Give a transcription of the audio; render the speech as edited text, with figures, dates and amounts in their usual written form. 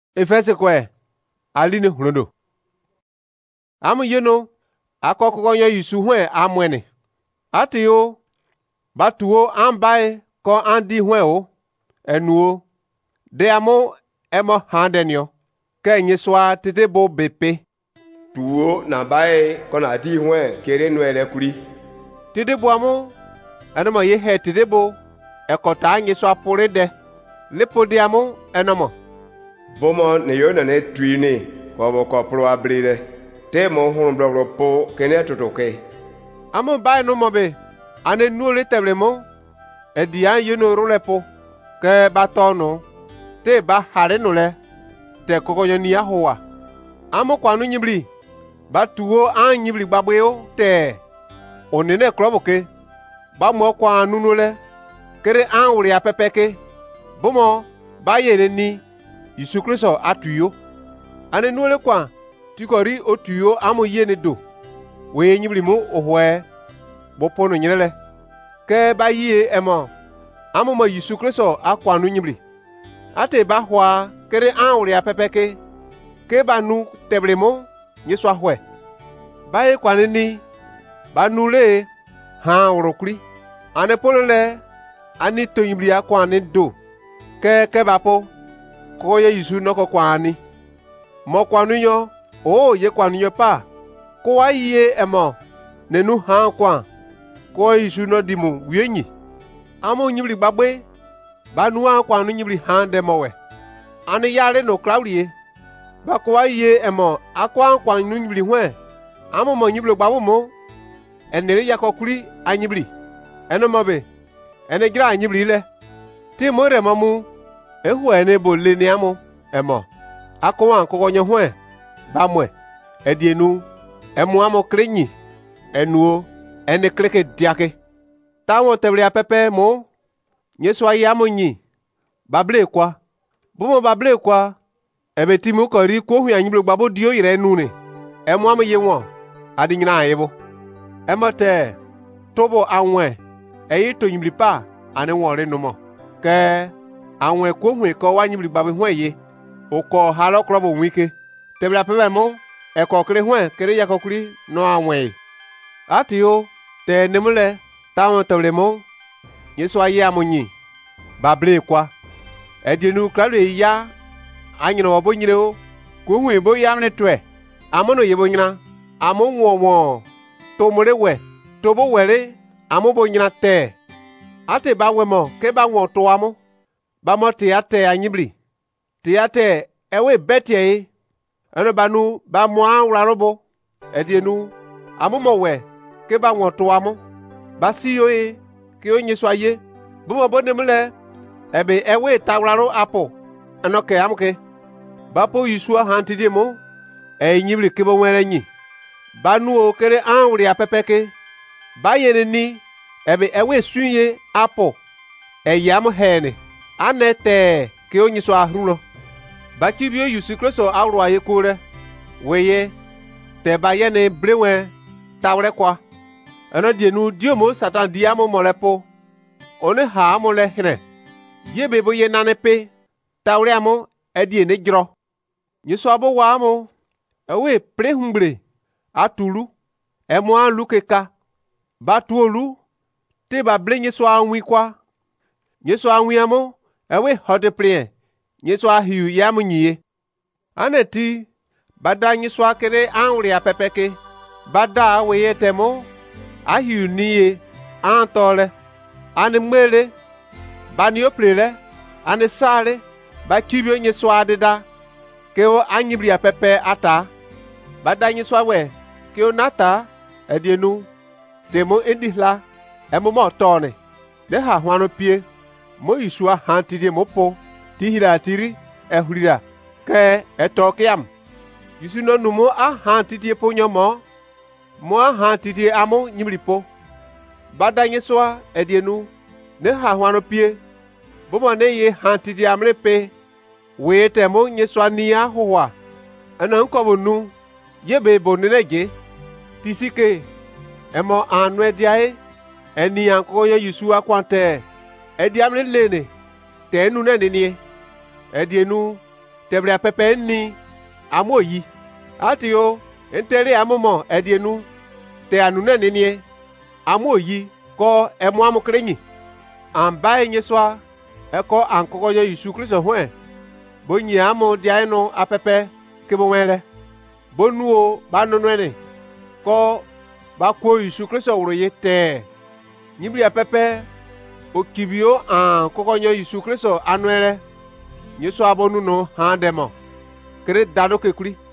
Efese kwe aline hulondo. Amu yeno akokogonyo Yisu hwe amwene. Atiyo batuo ambaye ko andi hwe o enuo de amo emo handenyo ke nyiswa titebo bepe. Tuo na bae ko na di hwe kere no elekuri. Titebo amo enoma ye he titebo ekota nyiswa puride lepo de amo enoma. Bomo ne yo na ne tuine ko bo ko pro abrire. Te mo hun blogro po kene totoke. Amo bae no mobe ane nuole teblemo edian yeno rolepo ke batono te ba hare no le te kokonyo ni ahowa. Amo kwanu nyibli batuo an nyibli gbagbe te onene kloboke ba mo kwanu no le kere an wuri apepeke bomo ba yene ni Yisu Kristo atuyo ane nuole kwa tikori otuyo amo yene do we nyibli mo ohwe bopono nyirele ke ba yie emo amo mo Yisu Kristo akwanu nyibli ate ba hwa kere an wuri apepeke ke ba nu teblemo nyiswa hwe ba ye kwanini ba nule ha urokuri ane polole ani to nyibli akwani do ke bapo ko ye Yisu noko kwani mo kwanu yo o ye kwanu yo pa ko wa yie emo nenu ha kwa ko Yisu no dimu wienyi amo nyibli gbagbe ba nu akwanu nyibli hande mowe ani yare no klawlie ba ko wa yie emo akwa kwanu nyibli hwe amo mo nyibli gbagbo mo enere yakokuri anyibli eno mobe ene gira anyibli le ti mo re momu ehu ene bolle ni amo emo akwa kokonyo hwe ba mwe edienu emu amo krenyi enuo ene kleke diake tawon teble apepe mo nyeso ayi amo nyi bable kwa bumo bable kwa ebe timu kori ko hu anyiblo gbabo dio yire nu ne emu amo ye won adi nyina ayibo emote tobo anwe eyi to nyibli pa ane won re no mo ke anwe ko hu ko wa nyibli gbabo hu ye o ko halo krobo wike teble apepe mo e ko kre hu kere yakokuri no anwe atio te nemule tawon teble mo Yesu ayi amonyi bable kwa edienu klare ya anyino obo nyire o ko hu ebo ya ne twe amono yebo nyina amo wonwo to more we to bo were amo bo nyina te ate ba wemo ke ba won to amo ba mo te ate anyibli te ate ewe betie eno banu ba mo anwrarobo edienu amo mo we ke ba won to amo ba si yo ke onye so aye bumo bonemle ebe ewe tawraro apo anoke amke bapo Yisu hantide mo nyibli ke bo were nyi banu o kere anwri apepeke ba yene ni ebe ewe sunye apo yam hene anete ke onye so ahrulo ba kibio Yisu Kristo awro aye kore weye te ba yene brewe tawre kwa eno dienu diomo Satan diamo molepo one ha amole hene yebe bo ye nanepe tawre amo ediene jro Yesu abo wa amo ewe prehumbre atulu emo an lukeka batuolu te ba ble Yesu anwi kwa Yesu anwi amo ewe hode prien Yesu ahiu yamu nyiye aneti bada Yesu akere anwri apepeke bada weye temo ahiu niye antole ane mwele bani oplele ane sare ba kibio Yesu adida keo anyibli apepe ata bada Yesu awe keo nata edienu temo endihla emo mo tone de ha hwano pie mo Yisu hantide mopo tihira tiri ehurira ke etokiam Yisu no numo hantide ponyo mo hantide amo nyimlipo bada Yesu edienu ne ha hwano pie bomo ne ye hantide amlepe we temo Yesu ni ahowa ana nkobo nu yebe boneneje tisike emo anwe diae eni anko ye Yisu akwante edi amle lene te nu ne ni edienu teblia pepe ni amoyi atio entere amomo edienu te anune nenie amoyi ko emo amukrenyi amba enyeswa eko ankokoyo Yesu Kristo hwe bonyi amo diaino apepe kebonwele bonuo banonwene ko bakwo Yesu Kristo wroye te nyiblia pepe okibio ankokoyo Yesu Kristo anwele nyeso abonu no handemo kere dado kekuri